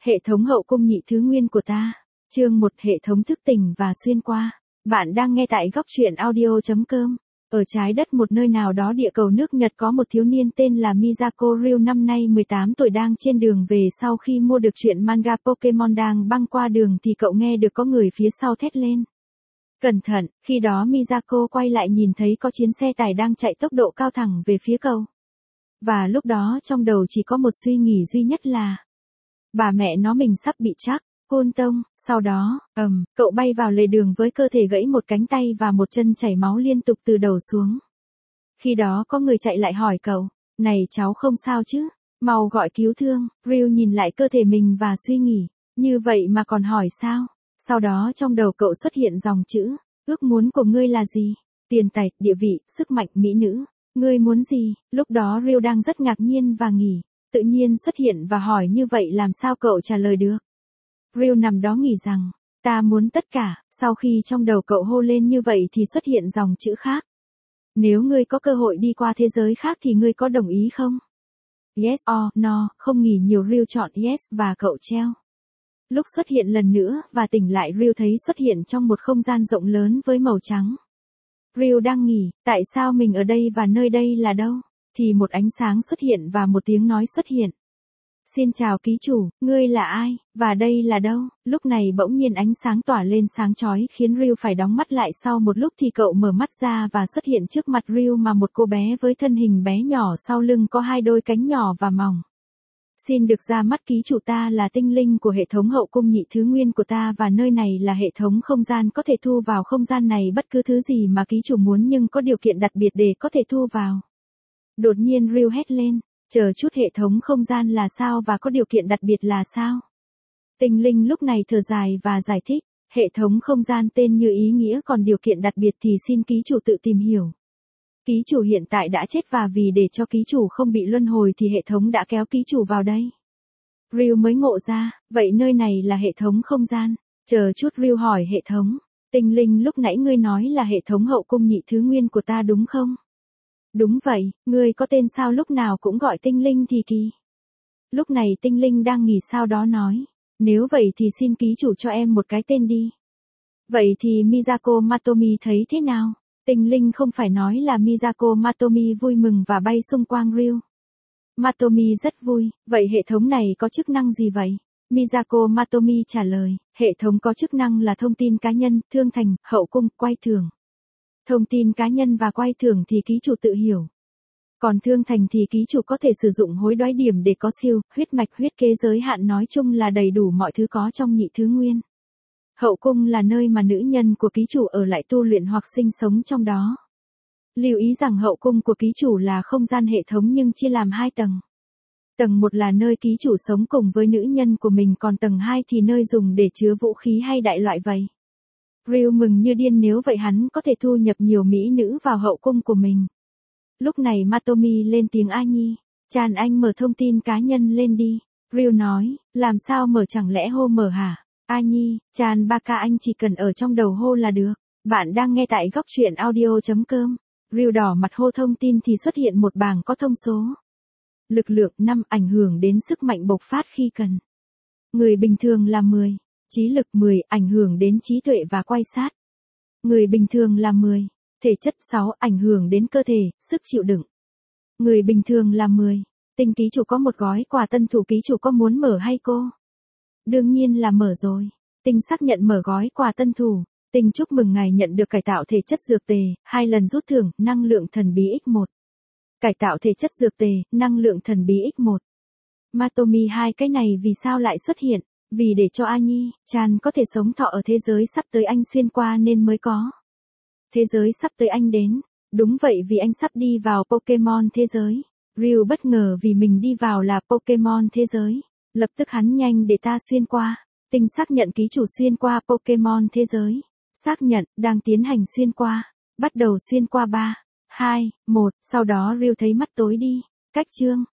Hệ thống hậu cung nhị thứ nguyên của ta. Chương 1: Hệ thống thức tỉnh và xuyên qua. Bạn đang nghe tại góc truyện audio.com. Ở trái đất một nơi nào đó địa cầu nước Nhật có một thiếu niên tên là Misako Ryu, năm nay 18 tuổi, đang trên đường về sau khi mua được truyện manga Pokemon. Đang băng qua đường thì cậu nghe được có người phía sau thét lên. Cẩn thận, khi đó Misako quay lại nhìn thấy có chiến xe tải đang chạy tốc độ cao thẳng về phía cậu. Và lúc đó trong đầu chỉ có một suy nghĩ duy nhất là bà mẹ nó mình sắp bị chắc, côn tông. Sau đó, cậu bay vào lề đường với cơ thể gãy một cánh tay và một chân chảy máu liên tục từ đầu xuống. Khi đó có người chạy lại hỏi cậu, này cháu không sao chứ, mau gọi cứu thương. Ryu nhìn lại cơ thể mình và suy nghĩ, như vậy mà còn hỏi sao? Sau đó trong đầu cậu xuất hiện dòng chữ, ước muốn của ngươi là gì? Tiền tài, địa vị, sức mạnh, mỹ nữ. Ngươi muốn gì? Lúc đó Ryu đang rất ngạc nhiên và nghĩ, tự nhiên xuất hiện và hỏi như vậy làm sao cậu trả lời được? Ryu nằm đó nghĩ rằng, ta muốn tất cả. Sau khi trong đầu cậu hô lên như vậy thì xuất hiện dòng chữ khác. Nếu ngươi có cơ hội đi qua thế giới khác thì ngươi có đồng ý không? Yes or no. Không nghĩ nhiều, Ryu chọn yes và cậu treo. Lúc xuất hiện lần nữa và tỉnh lại, Ryu thấy xuất hiện trong một không gian rộng lớn với màu trắng. Ryu đang nghĩ, tại sao mình ở đây và nơi đây là đâu? Thì một ánh sáng xuất hiện và một tiếng nói xuất hiện. Xin chào ký chủ, ngươi là ai, và đây là đâu? Lúc này bỗng nhiên ánh sáng tỏa lên sáng chói khiến Ryu phải đóng mắt lại. Sau một lúc thì cậu mở mắt ra và xuất hiện trước mặt Ryu mà một cô bé với thân hình bé nhỏ, sau lưng có hai đôi cánh nhỏ và mỏng. Xin được ra mắt ký chủ, ta là tinh linh của hệ thống hậu cung nhị thứ nguyên của ta và nơi này là hệ thống không gian, có thể thu vào không gian này bất cứ thứ gì mà ký chủ muốn nhưng có điều kiện đặc biệt để có thể thu vào. Đột nhiên Ryu hét lên, chờ chút, hệ thống không gian là sao và có điều kiện đặc biệt là sao? Tinh linh lúc này thở dài và giải thích, hệ thống không gian tên như ý nghĩa, còn điều kiện đặc biệt thì xin ký chủ tự tìm hiểu. Ký chủ hiện tại đã chết và vì để cho ký chủ không bị luân hồi thì hệ thống đã kéo ký chủ vào đây. Ryu mới ngộ ra, vậy nơi này là hệ thống không gian. Chờ chút, Ryu hỏi hệ thống, tinh linh lúc nãy ngươi nói là hệ thống hậu cung nhị thứ nguyên của ta đúng không? Đúng vậy, ngươi có tên sao lúc nào cũng gọi tinh linh thì kỳ. Lúc này tinh linh đang nghĩ sau đó nói, nếu vậy thì xin ký chủ cho em một cái tên đi. Vậy thì Misako Matomi thấy thế nào? Tinh linh không phải nói là Misako Matomi vui mừng và bay xung quanh Ryu. Matomi rất vui, vậy hệ thống này có chức năng gì vậy? Misako Matomi trả lời, hệ thống có chức năng là thông tin cá nhân, thương thành, hậu cung, quay thưởng. Thông tin cá nhân và quay thưởng thì ký chủ tự hiểu. Còn thương thành thì ký chủ có thể sử dụng hối đoái điểm để có siêu, huyết mạch, huyết kế giới hạn, nói chung là đầy đủ mọi thứ có trong nhị thứ nguyên. Hậu cung là nơi mà nữ nhân của ký chủ ở lại tu luyện hoặc sinh sống trong đó. Lưu ý rằng hậu cung của ký chủ là không gian hệ thống nhưng chia làm 2 tầng. Tầng 1 là nơi ký chủ sống cùng với nữ nhân của mình, còn tầng 2 thì nơi dùng để chứa vũ khí hay đại loại vậy. Ryu mừng như điên, nếu vậy hắn có thể thu nhập nhiều mỹ nữ vào hậu cung của mình. Lúc này Matomi lên tiếng, A Nhi, Chan anh mở thông tin cá nhân lên đi. Ryu nói, làm sao mở, chẳng lẽ hô mở hả? A Nhi, Chan Baka anh chỉ cần ở trong đầu hô là được. Bạn đang nghe tại góc truyện audio.com. Ryu đỏ mặt hô thông tin thì xuất hiện một bảng có thông số. Lực lượng 5, ảnh hưởng đến sức mạnh bộc phát khi cần. Người bình thường là 10. Trí lực 10, ảnh hưởng đến trí tuệ và quan sát. Người bình thường là 10. Thể chất 6, ảnh hưởng đến cơ thể, sức chịu đựng. Người bình thường là 10. Tinh ký chủ có một gói quà tân thủ, ký chủ có muốn mở hay cô? Đương nhiên là mở rồi. Tinh xác nhận mở gói quà tân thủ. Tinh chúc mừng ngài nhận được cải tạo thể chất dược tề, 2 lần rút thưởng, năng lượng thần bí X1. Cải tạo thể chất dược tề, năng lượng thần bí X1. Matomi, hai cái này vì sao lại xuất hiện? Vì để cho A Nhi, Chan có thể sống thọ ở thế giới sắp tới anh xuyên qua nên mới có. Thế giới sắp tới anh đến. Đúng vậy, vì anh sắp đi vào Pokemon thế giới. Ryu bất ngờ vì mình đi vào là Pokemon thế giới. Lập tức hắn nhanh để ta xuyên qua. Tinh xác nhận ký chủ xuyên qua Pokemon thế giới. Xác nhận, đang tiến hành xuyên qua. Bắt đầu xuyên qua 3, 2, 1, sau đó Ryu thấy mắt tối đi. Cách chương.